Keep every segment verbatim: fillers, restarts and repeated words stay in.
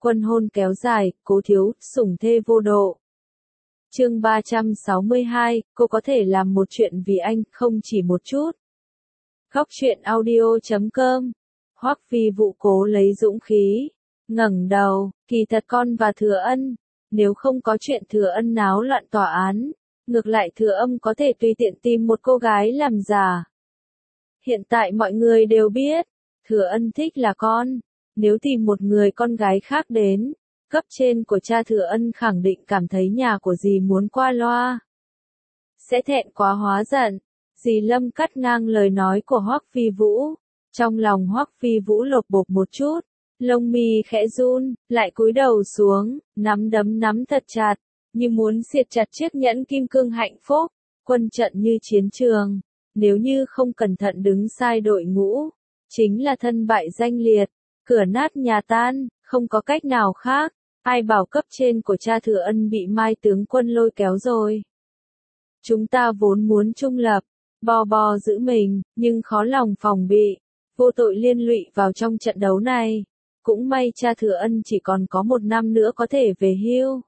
Quân hôn kéo dài, Cố Thiếu, sủng thê vô độ. Chương ba trăm sáu mươi hai, cô có thể làm một chuyện vì anh, không chỉ một chút. Góc truyện audio chấm com. Hoắc Phi Vũ cố lấy dũng khí, ngẩng đầu, kỳ thật con và Thừa Ân, nếu không có chuyện Thừa Ân náo loạn tòa án, ngược lại Thừa Âm có thể tùy tiện tìm một cô gái làm giả. Hiện tại mọi người đều biết, Thừa Ân thích là con, nếu tìm một người con gái khác đến, cấp trên của cha Thừa Ân khẳng định cảm thấy nhà của dì muốn qua loa. Sẽ thẹn quá hóa giận, dì Lâm cắt ngang lời nói của Hoắc Phi Vũ, trong lòng Hoắc Phi Vũ lột bột một chút, lông mi khẽ run, lại cúi đầu xuống, nắm đấm nắm thật chặt, như muốn siết chặt chiếc nhẫn kim cương hạnh phúc, quân trận như chiến trường, nếu như không cẩn thận đứng sai đội ngũ, chính là thân bại danh liệt, cửa nát nhà tan, không có cách nào khác, ai bảo cấp trên của cha Thừa Ân bị Mai tướng quân lôi kéo rồi. Chúng ta vốn muốn trung lập, bò bò giữ mình, nhưng khó lòng phòng bị, vô tội liên lụy vào trong trận đấu này. Cũng may cha Thừa Ân chỉ còn có một năm nữa có thể về hưu.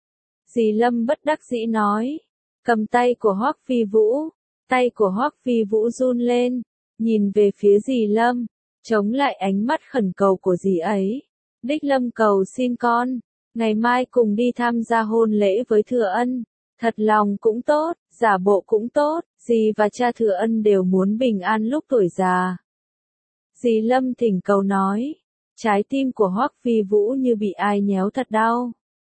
Dì Lâm bất đắc dĩ nói, cầm tay của Hoắc Phi Vũ, tay của Hoắc Phi Vũ run lên, nhìn về phía dì Lâm, chống lại ánh mắt khẩn cầu của dì ấy. Đích Lâm cầu xin con, ngày mai cùng đi tham gia hôn lễ với Thừa Ân, thật lòng cũng tốt, giả bộ cũng tốt, dì và cha Thừa Ân đều muốn bình an lúc tuổi già. Dì Lâm thỉnh cầu nói, trái tim của Hoắc Phi Vũ như bị ai nhéo thật đau.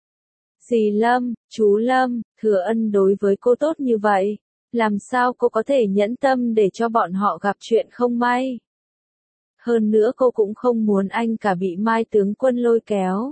Dì Lâm, chú Lâm, Thừa Ân đối với cô tốt như vậy, làm sao cô có thể nhẫn tâm để cho bọn họ gặp chuyện không may. Hơn nữa cô cũng không muốn anh cả bị Mai tướng quân lôi kéo.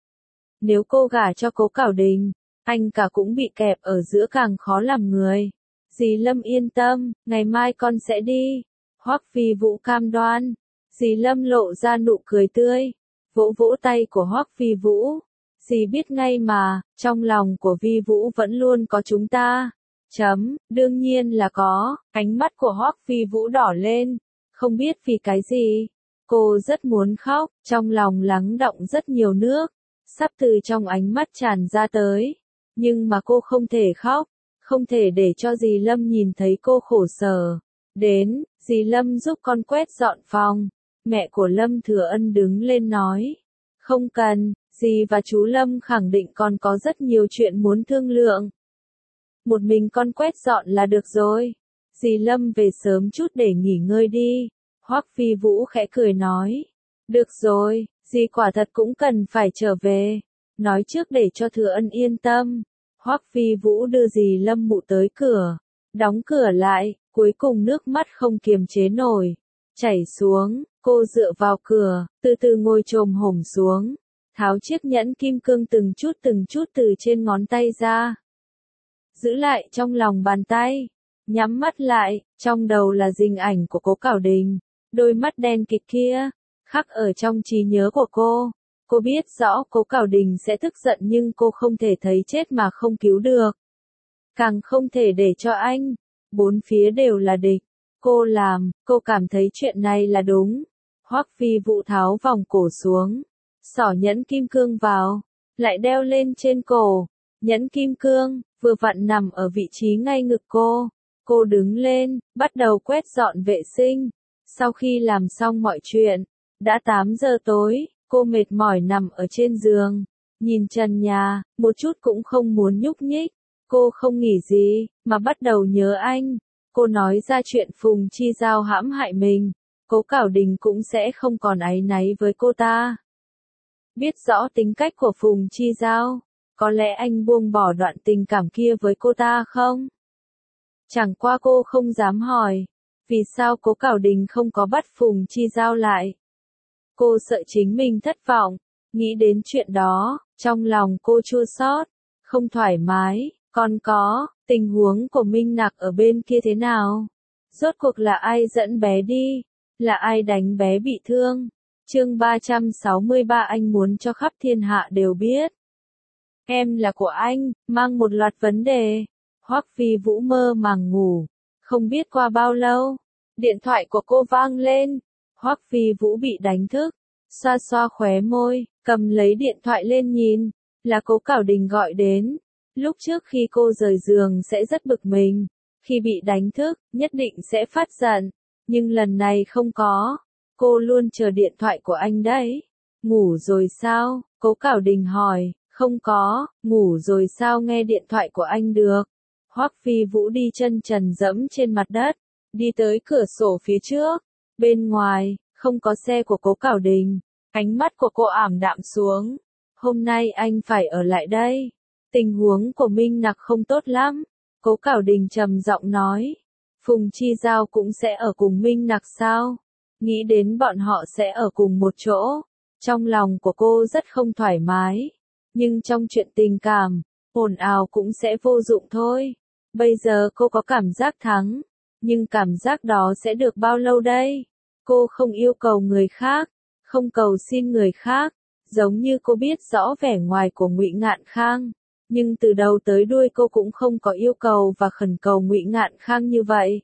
Nếu cô gả cho Cố Cảo Đình, anh cả cũng bị kẹp ở giữa càng khó làm người. Dì Lâm yên tâm, ngày mai con sẽ đi. Hoắc Phi Vũ cam đoan. Dì Lâm lộ ra nụ cười tươi, vỗ vỗ tay của Hoắc Phi Vũ. Dì biết ngay mà, trong lòng của Vi Vũ vẫn luôn có chúng ta. Chấm, đương nhiên là có, ánh mắt của Hoắc Phi Vũ đỏ lên, không biết vì cái gì. Cô rất muốn khóc, trong lòng lắng đọng rất nhiều nước, sắp từ trong ánh mắt tràn ra tới. Nhưng mà cô không thể khóc, không thể để cho dì Lâm nhìn thấy cô khổ sở. Đến, dì Lâm giúp con quét dọn phòng. Mẹ của Lâm Thừa Ân đứng lên nói, không cần, dì và chú Lâm khẳng định còn có rất nhiều chuyện muốn thương lượng. Một mình con quét dọn là được rồi. Dì Lâm về sớm chút để nghỉ ngơi đi. Hoắc Phi Vũ khẽ cười nói, được rồi, dì quả thật cũng cần phải trở về. Nói trước để cho Thừa Ân yên tâm. Hoắc Phi Vũ đưa dì Lâm mụ tới cửa, đóng cửa lại, cuối cùng nước mắt không kiềm chế nổi, chảy xuống. Cô dựa vào cửa, từ từ ngồi chồm hổm xuống, tháo chiếc nhẫn kim cương từng chút từng chút từ trên ngón tay ra. Giữ lại trong lòng bàn tay, nhắm mắt lại, trong đầu là hình ảnh của Cố Cảo Đình, đôi mắt đen kịt kia, khắc ở trong trí nhớ của cô. Cô biết rõ Cố Cảo Đình sẽ tức giận nhưng cô không thể thấy chết mà không cứu được. Càng không thể để cho anh, bốn phía đều là địch. Cô làm, cô cảm thấy chuyện này là đúng. Hoắc Phi Vũ tháo vòng cổ xuống, xỏ nhẫn kim cương vào, lại đeo lên trên cổ. Nhẫn kim cương, vừa vặn nằm ở vị trí ngay ngực cô. Cô đứng lên, bắt đầu quét dọn vệ sinh. Sau khi làm xong mọi chuyện, đã tám giờ tối, cô mệt mỏi nằm ở trên giường, nhìn trần nhà, một chút cũng không muốn nhúc nhích. Cô không nghỉ gì, mà bắt đầu nhớ anh. Cô nói ra chuyện Phùng Chi Giao hãm hại mình. Cố Cảo Đình cũng sẽ không còn áy náy với cô ta. Biết rõ tính cách của Phùng Chi Giao, có lẽ anh buông bỏ đoạn tình cảm kia với cô ta không? Chẳng qua cô không dám hỏi, vì sao Cố Cảo Đình không có bắt Phùng Chi Giao lại? Cô sợ chính mình thất vọng, nghĩ đến chuyện đó, trong lòng cô chua xót, không thoải mái, còn có, tình huống của Minh Nặc ở bên kia thế nào? Rốt cuộc là ai dẫn bé đi? Là ai đánh bé bị thương? Chương ba trăm sáu mươi ba anh muốn cho khắp thiên hạ đều biết. Em là của anh, mang một loạt vấn đề. Hoắc Phi Vũ mơ màng ngủ. Không biết qua bao lâu, điện thoại của cô vang lên. Hoắc Phi Vũ bị đánh thức, xoa xoa khóe môi, cầm lấy điện thoại lên nhìn, là Cố Cảo Đình gọi đến. Lúc trước khi cô rời giường sẽ rất bực mình, khi bị đánh thức, nhất định sẽ phát giận, nhưng lần này không có, cô luôn chờ điện thoại của anh đấy. Ngủ rồi sao? Cố Cảo Đình hỏi. Không có, ngủ rồi sao nghe điện thoại của anh được. Hoắc Phi Vũ đi chân trần dẫm trên mặt đất, đi tới cửa sổ phía trước. Bên ngoài, không có xe của Cố Cảo Đình. Ánh mắt của cô ảm đạm xuống. Hôm nay anh phải ở lại đây. Tình huống của Minh Nặc không tốt lắm. Cố Cảo Đình trầm giọng nói. Phùng Chi Giao cũng sẽ ở cùng Minh Nặc sao? Nghĩ đến bọn họ sẽ ở cùng một chỗ. Trong lòng của cô rất không thoải mái. Nhưng trong chuyện tình cảm, ồn ào cũng sẽ vô dụng thôi. Bây giờ cô có cảm giác thắng. Nhưng cảm giác đó sẽ được bao lâu đây? Cô không yêu cầu người khác, không cầu xin người khác, giống như cô biết rõ vẻ ngoài của Ngụy Ngạn Khang, nhưng từ đầu tới đuôi cô cũng không có yêu cầu và khẩn cầu Ngụy Ngạn Khang như vậy.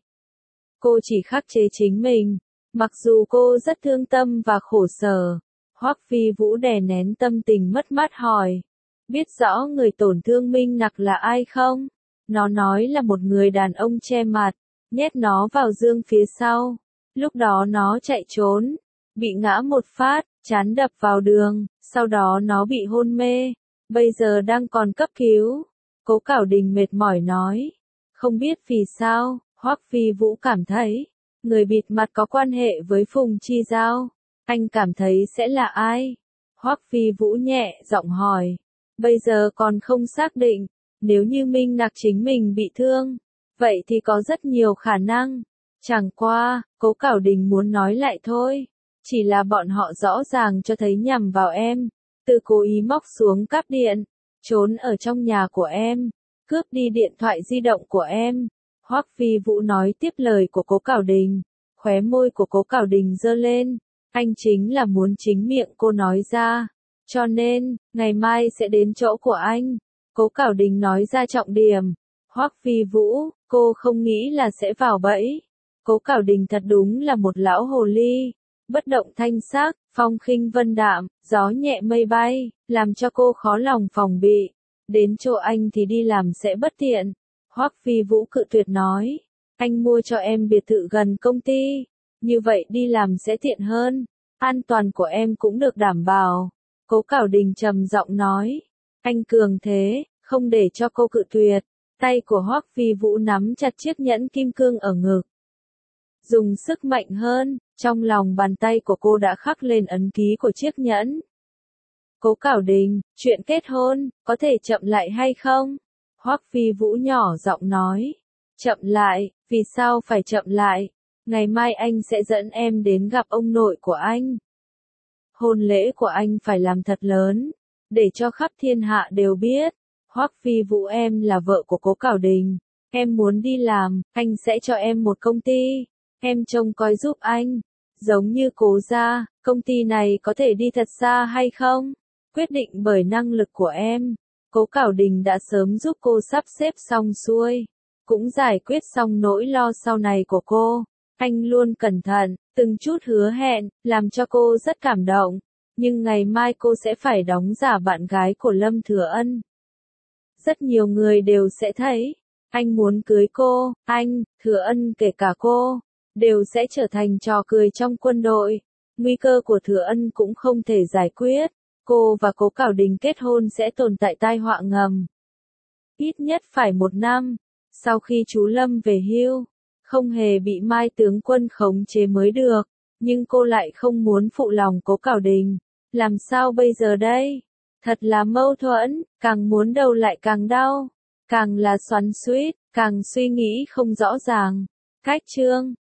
Cô chỉ khắc chế chính mình, mặc dù cô rất thương tâm và khổ sở. Hoắc Phi Vũ đè nén tâm tình mất mát hỏi, biết rõ người tổn thương Minh Nặc là ai không? Nó nói là một người đàn ông che mặt, nhét nó vào giường phía sau. Lúc đó nó chạy trốn, bị ngã một phát, trán đập vào đường, sau đó nó bị hôn mê, bây giờ đang còn cấp cứu. Cố Cảo Đình mệt mỏi nói, không biết vì sao, Hoắc Phi Vũ cảm thấy, người bịt mặt có quan hệ với Phùng Chi Giao. Anh cảm thấy sẽ là ai? Hoắc Phi Vũ nhẹ giọng hỏi, bây giờ còn không xác định, nếu như Minh Nặc chính mình bị thương, vậy thì có rất nhiều khả năng. Chẳng qua, Cố Cảo Đình muốn nói lại thôi, chỉ là bọn họ rõ ràng cho thấy nhằm vào em, tự cố ý móc xuống cáp điện, trốn ở trong nhà của em, cướp đi điện thoại di động của em. Hoắc Phi Vũ nói tiếp lời của Cố Cảo Đình, khóe môi của Cố Cảo Đình giơ lên, anh chính là muốn chính miệng cô nói ra, cho nên, ngày mai sẽ đến chỗ của anh. Cố Cảo Đình nói ra trọng điểm. Hoắc Phi Vũ, cô không nghĩ là sẽ vào bẫy. Cố Cảo Đình thật đúng là một lão hồ ly, bất động thanh sắc, phong khinh vân đạm, gió nhẹ mây bay, làm cho cô khó lòng phòng bị. Đến chỗ anh thì đi làm sẽ bất tiện. Hoắc Phi Vũ cự tuyệt nói, anh mua cho em biệt thự gần công ty, như vậy đi làm sẽ tiện hơn, an toàn của em cũng được đảm bảo. Cố Cảo Đình trầm giọng nói, anh cường thế, không để cho cô cự tuyệt. Tay của Hoắc Phi Vũ nắm chặt chiếc nhẫn kim cương ở ngực. Dùng sức mạnh hơn, trong lòng bàn tay của cô đã khắc lên ấn ký của chiếc nhẫn. Cố Cảo Đình, chuyện kết hôn, có thể chậm lại hay không? Hoắc Phi Vũ nhỏ giọng nói. Chậm lại, vì sao phải chậm lại? Ngày mai anh sẽ dẫn em đến gặp ông nội của anh. Hôn lễ của anh phải làm thật lớn, để cho khắp thiên hạ đều biết. Hoắc Phi Vũ, em là vợ của Cố Cảo Đình, em muốn đi làm, anh sẽ cho em một công ty, em trông coi giúp anh, giống như Cố gia, công ty này có thể đi thật xa hay không? Quyết định bởi năng lực của em. Cố Cảo Đình đã sớm giúp cô sắp xếp xong xuôi, cũng giải quyết xong nỗi lo sau này của cô. Anh luôn cẩn thận, từng chút hứa hẹn, làm cho cô rất cảm động. Nhưng ngày mai cô sẽ phải đóng giả bạn gái của Lâm Thừa Ân. Rất nhiều người đều sẽ thấy, anh muốn cưới cô, anh, Thừa Ân kể cả cô, đều sẽ trở thành trò cười trong quân đội. Nguy cơ của Thừa Ân cũng không thể giải quyết. Cô và Cố Cảo Đình kết hôn sẽ tồn tại tai họa ngầm. Ít nhất phải một năm, sau khi chú Lâm về hưu, không hề bị Mai tướng quân khống chế mới được. Nhưng cô lại không muốn phụ lòng Cố Cảo Đình. Làm sao bây giờ đây? Thật là mâu thuẫn, càng muốn đầu lại càng đau, càng là xoắn xuýt, càng suy nghĩ không rõ ràng. Cách chương